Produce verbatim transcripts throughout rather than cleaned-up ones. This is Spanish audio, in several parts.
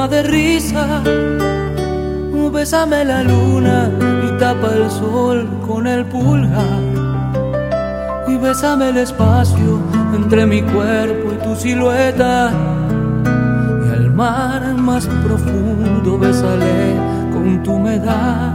forma de risa. Bésame la luna y tapa el sol con el pulgar. Y bésame el espacio entre mi cuerpo y tu silueta. Y al mar más profundo bésale con tu humedad.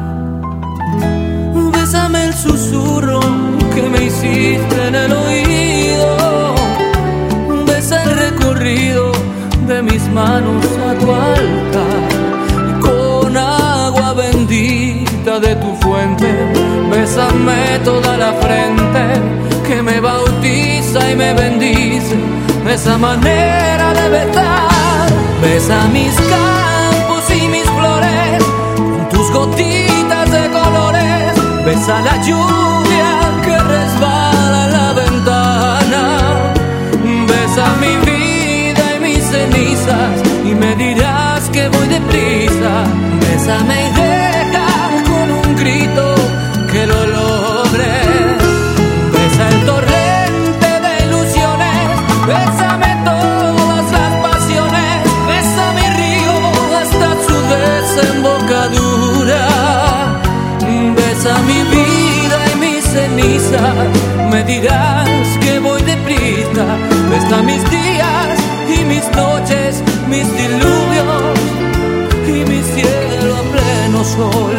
Bésame el susurro que me hiciste en el oído. Besa el recorrido de mis manos a tu altar. Y con agua bendita de tu fuente, bésame toda la frente que me bautiza y me bendice. De esa manera de besar, besa mis campos y mis flores con tus gotitas de colores. Besa la lluvia que resbala en la ventana. Besa mi vida y mis cenizas y me dirás que voy deprisa. Bésame y deja con un grito que lo logre. Besa el torrente de ilusiones. Bésame todas las pasiones. Besa mi río hasta su desembocadura. Besa mi vida y mis cenizas, me dirás que voy deprisa. Besa mis días y mis noches, mis diluvios y mi cielo a pleno sol.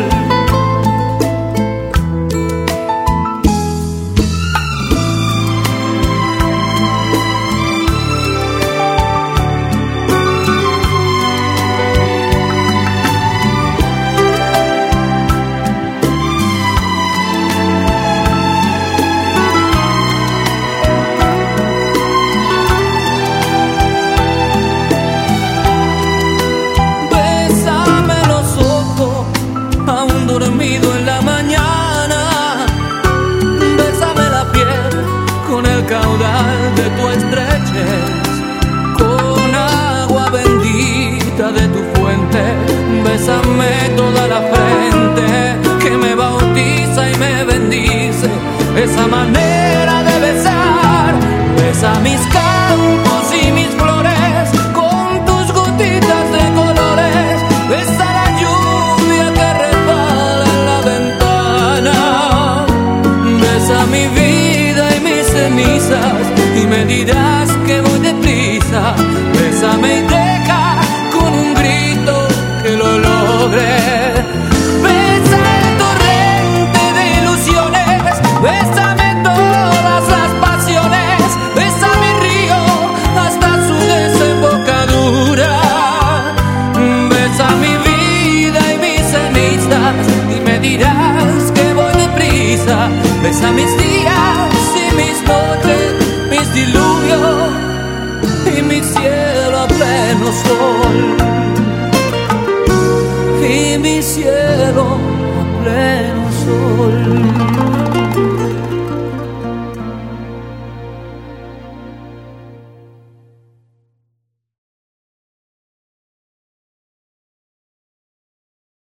Dormido en la mañana, bésame la piel con el caudal de tu estrechez, con agua bendita de tu fuente, bésame toda la frente que me bautiza y me bendice. Esa manera de besar, besa mis campos y mis flores con tus gotitas de colores. Besa la lluvia que mi vida y mis cenizas y me dirás que voy deprisa. Bésame y deja con un grito que lo logre. Besa el torrente de ilusiones. Bésame todas las pasiones. Besa mi río hasta su desembocadura. Besa mi vida y mis cenizas y me dirás que voy deprisa. Besa mis días y mis noches, mis diluvios y mi cielo a pleno sol. Y mi cielo a pleno sol.